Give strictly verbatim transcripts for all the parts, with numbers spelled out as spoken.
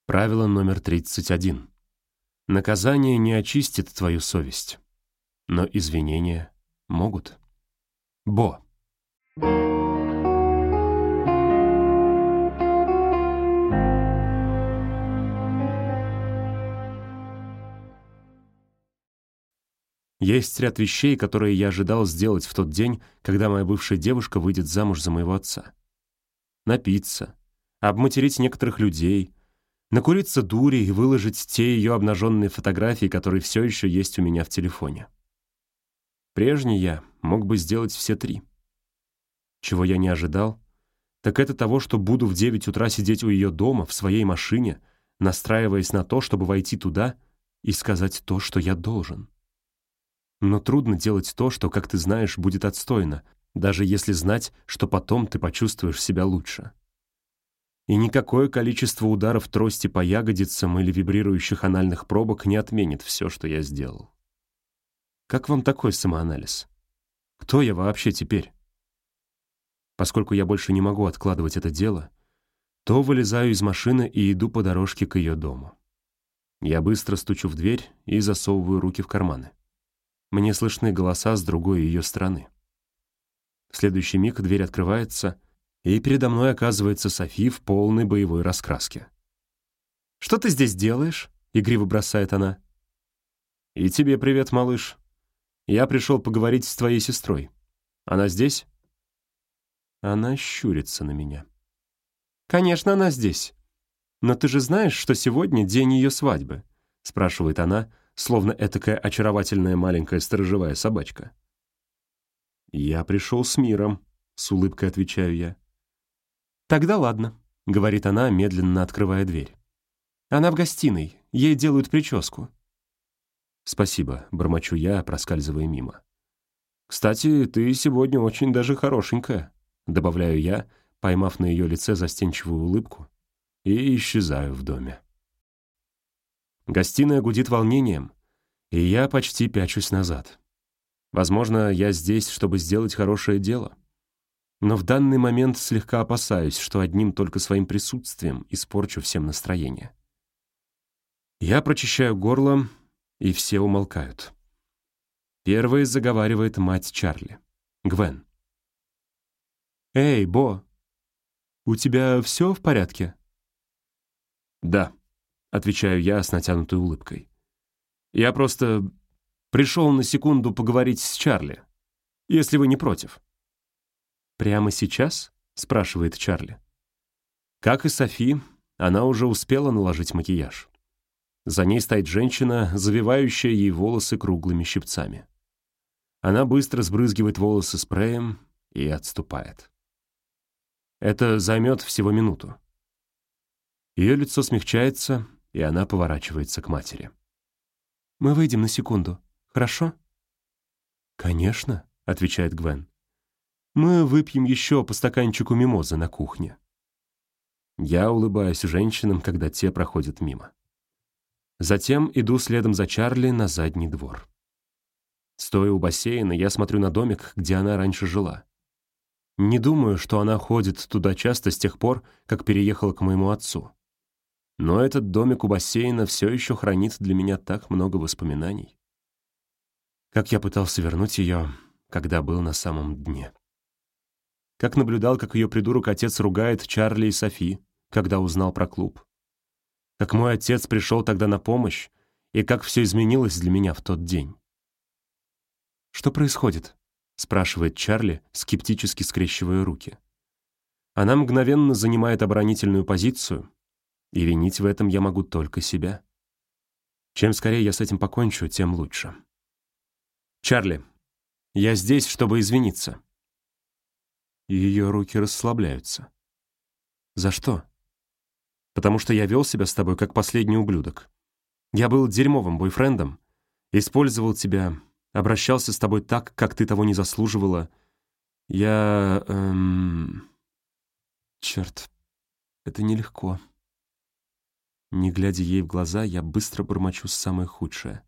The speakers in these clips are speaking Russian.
Правило номер тридцать один. Наказание не очистит твою совесть, но извинения могут. Бо. Есть ряд вещей, которые я ожидал сделать в тот день, когда моя бывшая девушка выйдет замуж за моего отца. Напиться, обматерить некоторых людей, накуриться дури и выложить те ее обнаженные фотографии, которые все еще есть у меня в телефоне. Прежний я мог бы сделать все три. Чего я не ожидал, так это того, что буду в девять утра сидеть у ее дома, в своей машине, настраиваясь на то, чтобы войти туда и сказать то, что я должен. Но трудно делать то, что, как ты знаешь, будет отстойно, даже если знать, что потом ты почувствуешь себя лучше. И никакое количество ударов трости по ягодицам или вибрирующих анальных пробок не отменит все, что я сделал. Как вам такой самоанализ? Кто я вообще теперь? Поскольку я больше не могу откладывать это дело, то вылезаю из машины и иду по дорожке к ее дому. Я быстро стучу в дверь и засовываю руки в карманы. Мне слышны голоса с другой ее стороны. В следующий миг дверь открывается, и передо мной оказывается Софи в полной боевой раскраске. «Что ты здесь делаешь?» — игриво бросает она. «И тебе привет, малыш. Я пришел поговорить с твоей сестрой. Она здесь?» Она щурится на меня. «Конечно, она здесь. Но ты же знаешь, что сегодня день ее свадьбы?» — спрашивает она, словно этакая очаровательная маленькая сторожевая собачка. «Я пришел с миром», — с улыбкой отвечаю я. «Тогда ладно», — говорит она, медленно открывая дверь. «Она в гостиной, ей делают прическу». «Спасибо», — бормочу я, проскальзывая мимо. «Кстати, ты сегодня очень даже хорошенькая», — добавляю я, поймав на ее лице застенчивую улыбку, и исчезаю в доме. Гостиная гудит волнением, и я почти пячусь назад. Возможно, я здесь, чтобы сделать хорошее дело. Но в данный момент слегка опасаюсь, что одним только своим присутствием испорчу всем настроение. Я прочищаю горло, и все умолкают. Первой заговаривает мать Чарли, Гвен. «Эй, Бо, у тебя все в порядке?» «Да», — отвечаю я с натянутой улыбкой. «Я просто пришел на секунду поговорить с Чарли, если вы не против». «Прямо сейчас?» — спрашивает Чарли. Как и Софи, она уже успела наложить макияж. За ней стоит женщина, завивающая ей волосы круглыми щипцами. Она быстро сбрызгивает волосы спреем и отступает. Это займет всего минуту. Ее лицо смягчается, и она поворачивается к матери. «Мы выйдем на секунду, хорошо?» «Конечно», — отвечает Гвен. «Мы выпьем еще по стаканчику мимозы на кухне». Я улыбаюсь женщинам, когда те проходят мимо. Затем иду следом за Чарли на задний двор. Стоя у бассейна, я смотрю на домик, где она раньше жила. Не думаю, что она ходит туда часто с тех пор, как переехала к моему отцу. Но этот домик у бассейна все еще хранит для меня так много воспоминаний. Как я пытался вернуть ее, когда был на самом дне. Как наблюдал, как ее придурок-отец ругает Чарли и Софи, когда узнал про клуб. Как мой отец пришел тогда на помощь, и как все изменилось для меня в тот день. «Что происходит?» — спрашивает Чарли, скептически скрещивая руки. Она мгновенно занимает оборонительную позицию, и винить в этом я могу только себя. Чем скорее я с этим покончу, тем лучше. «Чарли, я здесь, чтобы извиниться». Ее руки расслабляются. «За что?» «Потому что я вел себя с тобой как последний ублюдок. Я был дерьмовым бойфрендом, использовал тебя, обращался с тобой так, как ты того не заслуживала. Я... Эм... Черт, это нелегко». Не глядя ей в глаза, я быстро бормочу самое худшее.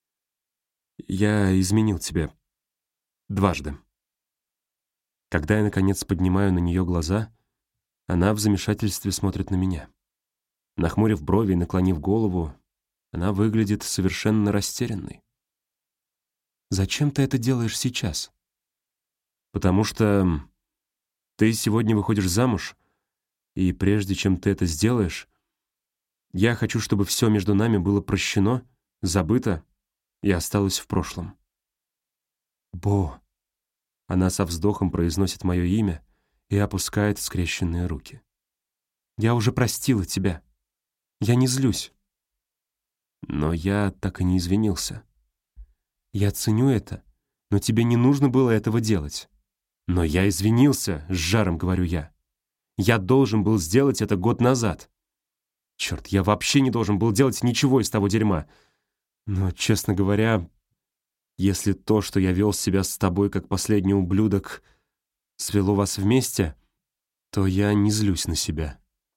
«Я изменил тебе. Дважды». Когда я, наконец, поднимаю на нее глаза, она в замешательстве смотрит на меня. Нахмурив брови и наклонив голову, она выглядит совершенно растерянной. «Зачем ты это делаешь сейчас?» «Потому что ты сегодня выходишь замуж, и прежде чем ты это сделаешь, я хочу, чтобы все между нами было прощено, забыто и осталось в прошлом». «Бо!» Она со вздохом произносит мое имя и опускает скрещенные руки. «Я уже простила тебя. Я не злюсь». Но я так и не извинился. «Я ценю это, но тебе не нужно было этого делать». «Но я извинился», — с жаром говорю я. «Я должен был сделать это год назад». Черт, я вообще не должен был делать ничего из того дерьма. Но, честно говоря, если то, что я вел себя с тобой как последний ублюдок, свело вас вместе, то я не злюсь на себя».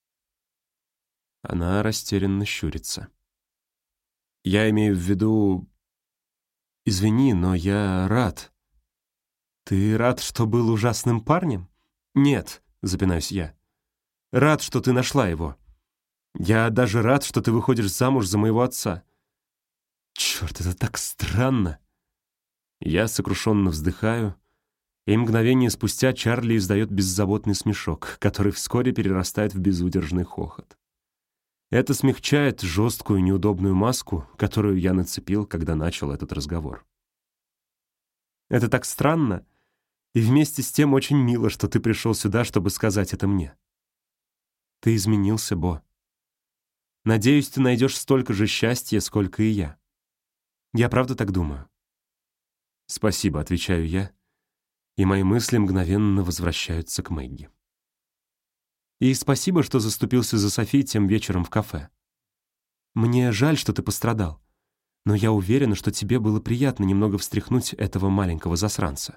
Она растерянно щурится. «Я имею в виду... Извини, но я рад». «Ты рад, что был ужасным парнем?» «Нет», — запинаюсь я. «Рад, что ты нашла его. Я даже рад, что ты выходишь замуж за моего отца». Черт, это так странно. Я сокрушенно вздыхаю, и мгновение спустя Чарли издает беззаботный смешок, который вскоре перерастает в безудержный хохот. Это смягчает жесткую неудобную маску, которую я нацепил, когда начал этот разговор. «Это так странно, и вместе с тем очень мило, что ты пришел сюда, чтобы сказать это мне. Ты изменился, Бо. Надеюсь, ты найдешь столько же счастья, сколько и я. Я правда так думаю». «Спасибо», — отвечаю я, и мои мысли мгновенно возвращаются к Мэгги. «И спасибо, что заступился за Софи тем вечером в кафе. Мне жаль, что ты пострадал, но я уверена, что тебе было приятно немного встряхнуть этого маленького засранца».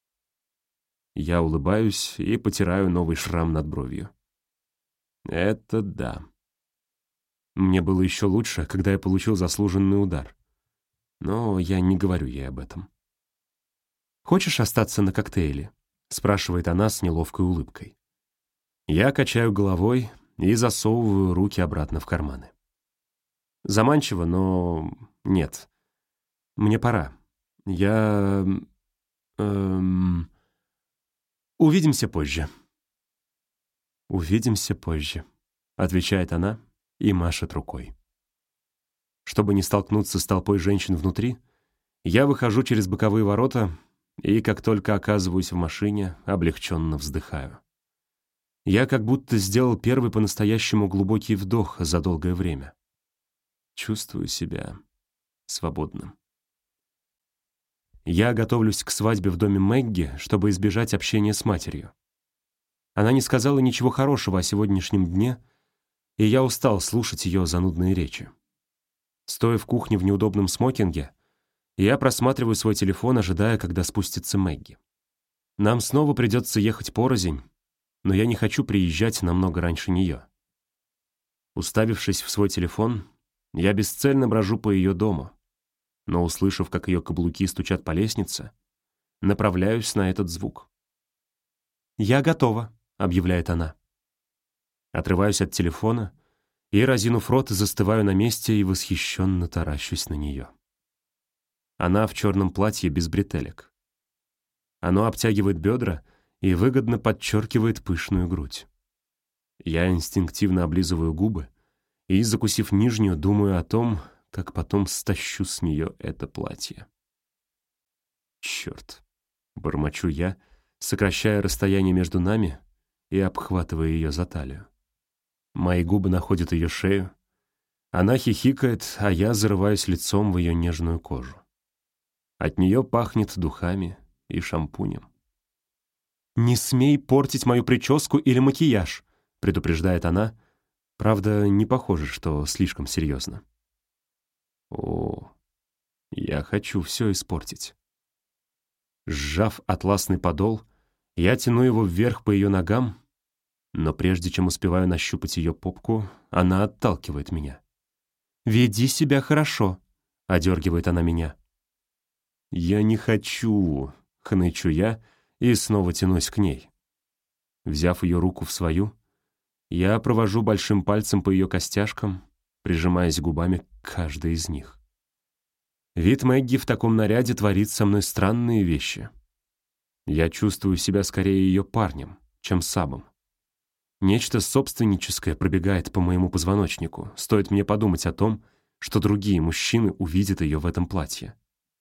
Я улыбаюсь и потираю новый шрам над бровью. Это да. Мне было еще лучше, когда я получил заслуженный удар. Но я не говорю ей об этом. «Хочешь остаться на коктейле?» — спрашивает она с неловкой улыбкой. Я качаю головой и засовываю руки обратно в карманы. Заманчиво, но нет. Мне пора. Я... Эм... Увидимся позже. «Увидимся позже», — отвечает она и машет рукой. Чтобы не столкнуться с толпой женщин внутри, я выхожу через боковые ворота и, как только оказываюсь в машине, облегченно вздыхаю. Я как будто сделал первый по-настоящему глубокий вдох за долгое время. Чувствую себя свободным. Я готовлюсь к свадьбе в доме Мэгги, чтобы избежать общения с матерью. Она не сказала ничего хорошего о сегодняшнем дне, и я устал слушать ее занудные речи. Стоя в кухне в неудобном смокинге, я просматриваю свой телефон, ожидая, когда спустится Мэгги. Нам снова придется ехать порознь, но я не хочу приезжать намного раньше нее. Уставившись в свой телефон, я бесцельно брожу по ее дому, но, услышав, как ее каблуки стучат по лестнице, направляюсь на этот звук. «Я готова», — объявляет она. Отрываюсь от телефона и, разинув рот, застываю на месте и восхищенно таращусь на нее. Она в черном платье без бретелек. Оно обтягивает бедра и выгодно подчеркивает пышную грудь. Я инстинктивно облизываю губы и, закусив нижнюю, думаю о том, как потом стащу с нее это платье. Черт, бормочу я, сокращая расстояние между нами и обхватывая ее за талию. Мои губы находят ее шею. Она хихикает, а я зарываюсь лицом в ее нежную кожу. От нее пахнет духами и шампунем. «Не смей портить мою прическу или макияж», — предупреждает она. Правда, не похоже, что слишком серьезно. О, я хочу все испортить. Сжав атласный подол, я тяну его вверх по ее ногам, но прежде чем успеваю нащупать ее попку, она отталкивает меня. «Веди себя хорошо», — одергивает она меня. «Я не хочу», — хнычу я и снова тянусь к ней. Взяв ее руку в свою, Я провожу большим пальцем по ее костяшкам, прижимаясь губами к каждой из них. Вид Мэгги в таком наряде творит со мной странные вещи. Я чувствую себя скорее ее парнем, чем сабом. Нечто собственническое пробегает по моему позвоночнику, стоит мне подумать о том, что другие мужчины увидят ее в этом платье.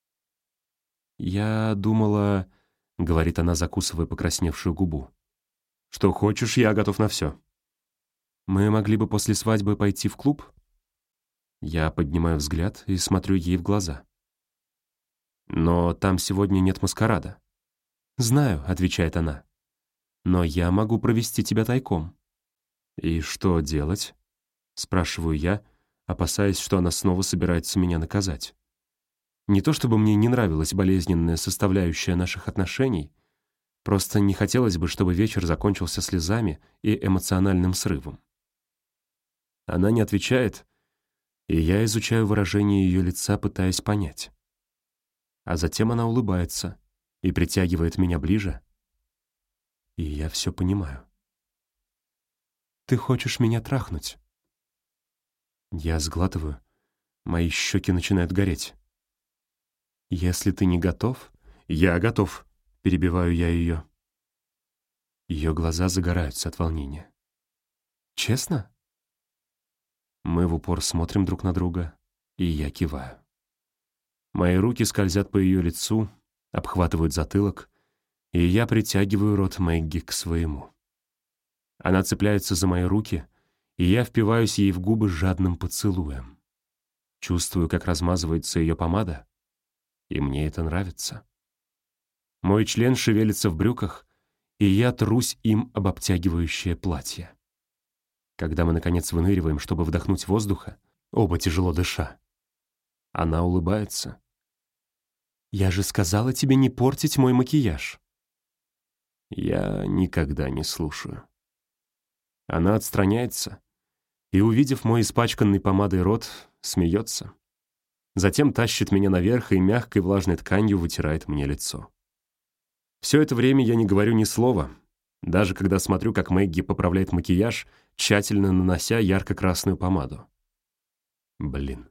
«Я думала», — говорит она, закусывая покрасневшую губу, «что хочешь, я готов на все. Мы могли бы после свадьбы пойти в клуб?» Я поднимаю взгляд и смотрю ей в глаза. «Но там сегодня нет маскарада». «Знаю», — отвечает она, «но я могу провести тебя тайком». «И что делать?» — спрашиваю я, опасаясь, что она снова собирается меня наказать. Не то чтобы мне не нравилась болезненная составляющая наших отношений, просто не хотелось бы, чтобы вечер закончился слезами и эмоциональным срывом. Она не отвечает, и я изучаю выражение ее лица, пытаясь понять. А затем она улыбается и притягивает меня ближе, и я все понимаю. «Ты хочешь меня трахнуть?» Я сглатываю, мои щеки начинают гореть. «Если ты не готов...» «Я готов», — перебиваю я ее. Ее глаза загораются от волнения. «Честно?» Мы в упор смотрим друг на друга, и я киваю. Мои руки скользят по ее лицу, обхватывают затылок, и я притягиваю рот Мэгги к своему. Она цепляется за мои руки, и я впиваюсь ей в губы жадным поцелуем. Чувствую, как размазывается ее помада, и мне это нравится. Мой член шевелится в брюках, и я трусь им об обтягивающее платье. Когда мы, наконец, выныриваем, чтобы вдохнуть воздуха, оба тяжело дыша, она улыбается. «Я же сказала тебе не портить мой макияж». Я никогда не слушаю. Она отстраняется и, увидев мой испачканный помадой рот, смеется. Затем тащит меня наверх и мягкой влажной тканью вытирает мне лицо. Все это время я не говорю ни слова, даже когда смотрю, как Мэгги поправляет макияж, тщательно нанося ярко-красную помаду. Блин.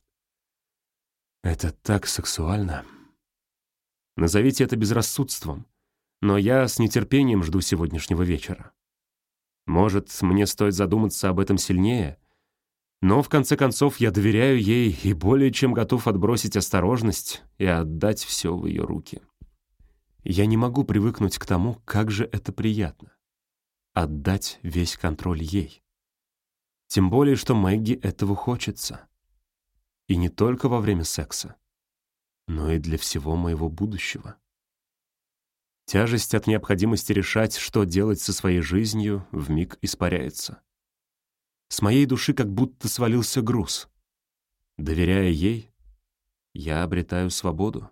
Это так сексуально. Назовите это безрассудством, но я с нетерпением жду сегодняшнего вечера. Может, мне стоит задуматься об этом сильнее, но в конце концов я доверяю ей и более чем готов отбросить осторожность и отдать все в ее руки. Я не могу привыкнуть к тому, как же это приятно — отдать весь контроль ей. Тем более, что Мэгги этого хочется. И не только во время секса, но и для всего моего будущего. Тяжесть от необходимости решать, что делать со своей жизнью, вмиг испаряется. С моей души как будто свалился груз. Доверяя ей, я обретаю свободу.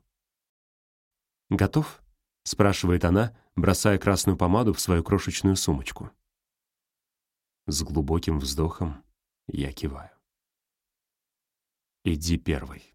«Готов?» — спрашивает она, бросая красную помаду в свою крошечную сумочку. С глубоким вздохом я киваю. «Иди первой».